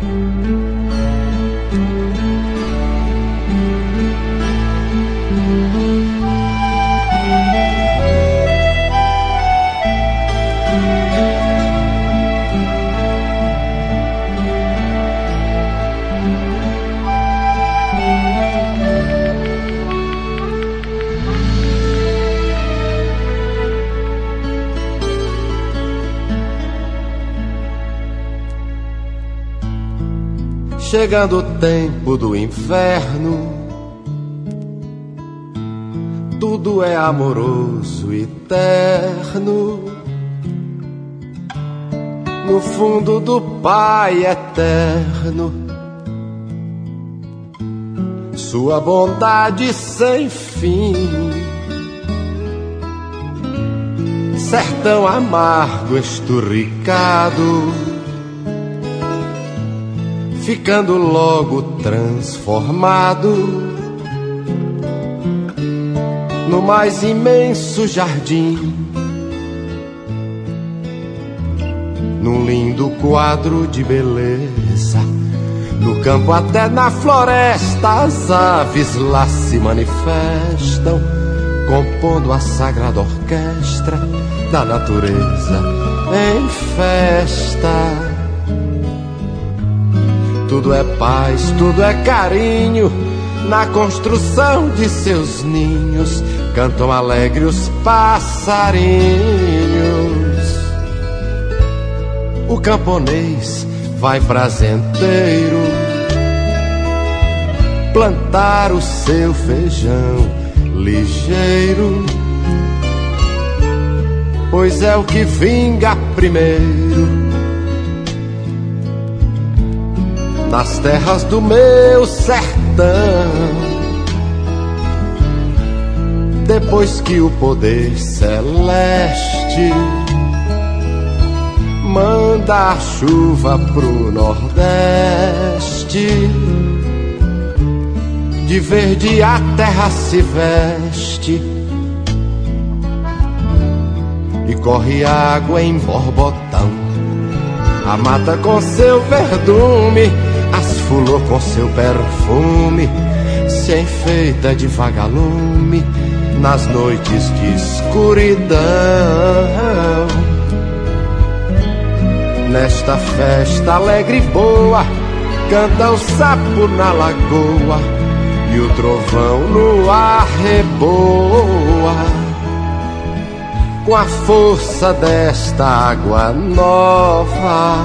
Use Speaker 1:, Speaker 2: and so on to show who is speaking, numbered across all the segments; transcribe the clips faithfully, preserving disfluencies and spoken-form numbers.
Speaker 1: Chegando o tempo do inverno, tudo é amoroso e terno. No fundo do Pai eterno, sua bondade sem fim. Sertão amargo esturricado, ficando logo transformado no mais imenso jardim, num lindo quadro de beleza. No campo até na floresta as aves lá se manifestam, compondo a sagrada orquestra da natureza em festa. Tudo é paz, tudo é carinho, na construção de seus ninhos cantam alegre os passarinhos. O camponês vai prazenteiro plantar o seu feijão ligeiro, pois é o que vinga primeiro nas terras do meu sertão. Depois que o poder celeste manda a chuva pro Nordeste, de verde a terra se veste e corre água em borbotão. A mata com seu verdume, as fulô com seu perfume, se enfeita de vagalume nas noites de escuridão. Nesta festa alegre e boa, canta o sapo na lagoa e o trovão no ar reboa. Com a força desta água nova,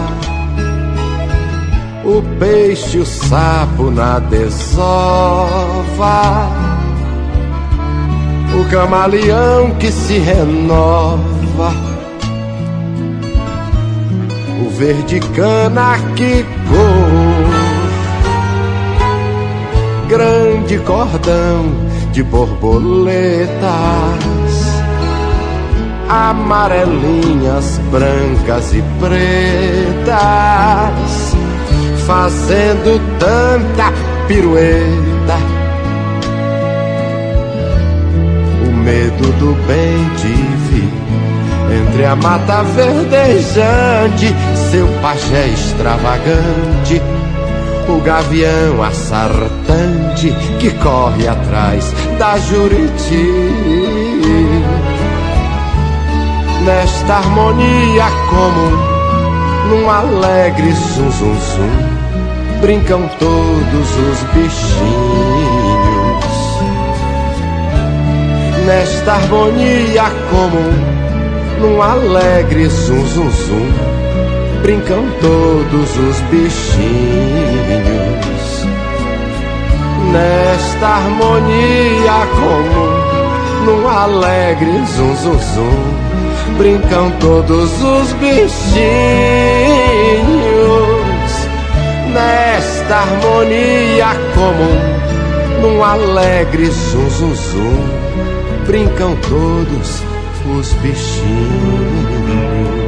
Speaker 1: o peixe e o sapo na desova, o camaleão que se renova, o verde cana que cor, grande cordão de borboletas, amarelinhas, brancas e pretas, fazendo tanta pirueta. O medo do bem te vi entre a mata verdejante, seu pajé extravagante, o gavião assartante que corre atrás da Juriti. Nesta harmonia comum, num alegre zum zum zum, brincam todos os bichinhos. Nesta harmonia comum, num alegre zum zum zum, brincam todos os bichinhos. Nesta harmonia comum, num alegre zum zum zum, brincam todos os bichinhos. Nesta harmonia comum, num alegre zum zum zum, brincam todos os bichinhos.